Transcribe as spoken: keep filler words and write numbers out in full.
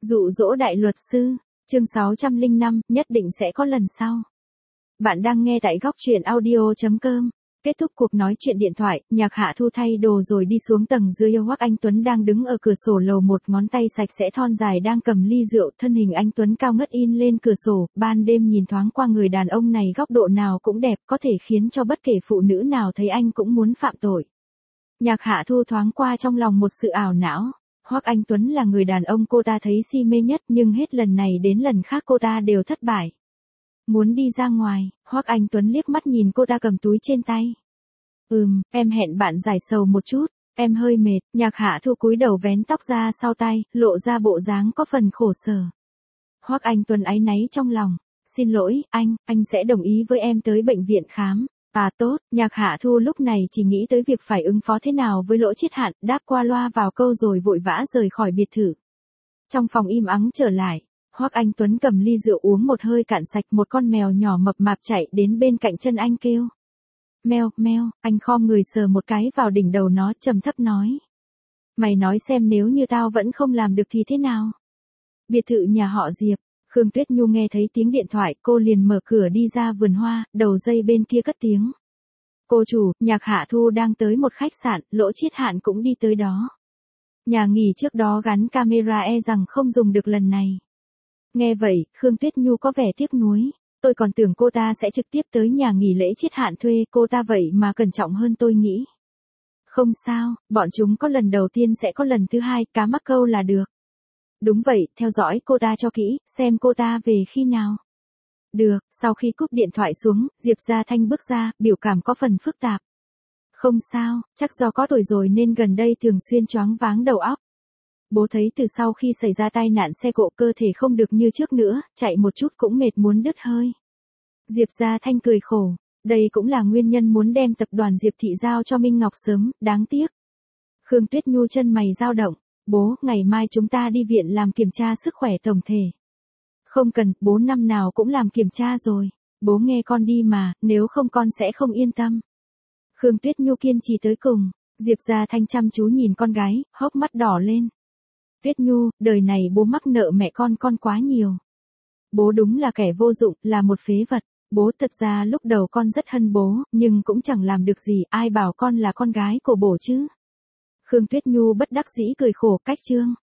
Dụ dỗ đại luật sư, chương sáu trăm lẻ năm, nhất định sẽ có lần sau. Bạn đang nghe tại góc truyện audio chấm com. Kết thúc cuộc nói chuyện điện thoại, Nhạc Hạ Thu thay đồ rồi đi xuống tầng dưới. Hoắc Anh Tuấn đang đứng ở cửa sổ lầu một, ngón tay sạch sẽ thon dài đang cầm ly rượu, thân hình anh Tuấn cao ngất in lên cửa sổ, ban đêm nhìn thoáng qua người đàn ông này góc độ nào cũng đẹp, có thể khiến cho bất kể phụ nữ nào thấy anh cũng muốn phạm tội. Nhạc Hạ Thu thoáng qua trong lòng một sự ảo não. Hoắc Anh Tuấn là người đàn ông cô ta thấy si mê nhất, nhưng hết lần này đến lần khác cô ta đều thất bại. Muốn đi ra ngoài, Hoắc Anh Tuấn liếc mắt nhìn cô ta cầm túi trên tay. Ừm, em hẹn bạn giải sầu một chút, em hơi mệt. Nhạc Hạ Thu cúi đầu vén tóc ra sau tay, lộ ra bộ dáng có phần khổ sở. Hoắc Anh Tuấn áy náy trong lòng. Xin lỗi, anh, anh sẽ đồng ý với em tới bệnh viện khám. À tốt, Nhạc Hạ Thu lúc này chỉ nghĩ tới việc phải ứng phó thế nào với Lỗ Chiết Hạn, đáp qua loa vào câu rồi vội vã rời khỏi biệt thự. Trong phòng im ắng trở lại, Hoắc Anh Tuấn cầm ly rượu uống một hơi cạn sạch, một con mèo nhỏ mập mạp chạy đến bên cạnh chân anh kêu. Mèo, mèo, anh khom người sờ một cái vào đỉnh đầu nó, trầm thấp nói. Mày nói xem nếu như tao vẫn không làm được thì thế nào? Biệt thự nhà họ Diệp. Khương Tuyết Nhu nghe thấy tiếng điện thoại, cô liền mở cửa đi ra vườn hoa, đầu dây bên kia cất tiếng. Cô chủ, Nhạc Hạ Thu đang tới một khách sạn, Lỗ Chiết Hạn cũng đi tới đó. Nhà nghỉ trước đó gắn camera e rằng không dùng được lần này. Nghe vậy, Khương Tuyết Nhu có vẻ tiếc nuối. Tôi còn tưởng cô ta sẽ trực tiếp tới nhà nghỉ lễ Chiết Hạn thuê, cô ta vậy mà cẩn trọng hơn tôi nghĩ. Không sao, bọn chúng có lần đầu tiên sẽ có lần thứ hai, cá mắc câu là được. Đúng vậy, theo dõi cô ta cho kỹ, xem cô ta về khi nào. Được, sau khi cúp điện thoại xuống, Diệp Gia Thanh bước ra, biểu cảm có phần phức tạp. Không sao, chắc do có tuổi rồi nên gần đây thường xuyên choáng váng đầu óc. Bố thấy từ sau khi xảy ra tai nạn xe cộ cơ thể không được như trước nữa, chạy một chút cũng mệt muốn đứt hơi. Diệp Gia Thanh cười khổ, đây cũng là nguyên nhân muốn đem tập đoàn Diệp Thị giao cho Minh Ngọc sớm, đáng tiếc. Khương Tuyết Nhu chân mày dao động. Bố, ngày mai chúng ta đi viện làm kiểm tra sức khỏe tổng thể. Không cần, bố năm nào cũng làm kiểm tra rồi. Bố nghe con đi mà, nếu không con sẽ không yên tâm. Khương Tuyết Nhu kiên trì tới cùng. Diệp Gia Thanh chăm chú nhìn con gái, hốc mắt đỏ lên. Tuyết Nhu, đời này bố mắc nợ mẹ con con quá nhiều. Bố đúng là kẻ vô dụng, là một phế vật. Bố thật ra lúc đầu con rất hân bố, nhưng cũng chẳng làm được gì, ai bảo con là con gái của bố chứ. Khương Tuyết Nhu bất đắc dĩ cười khổ, cách trương.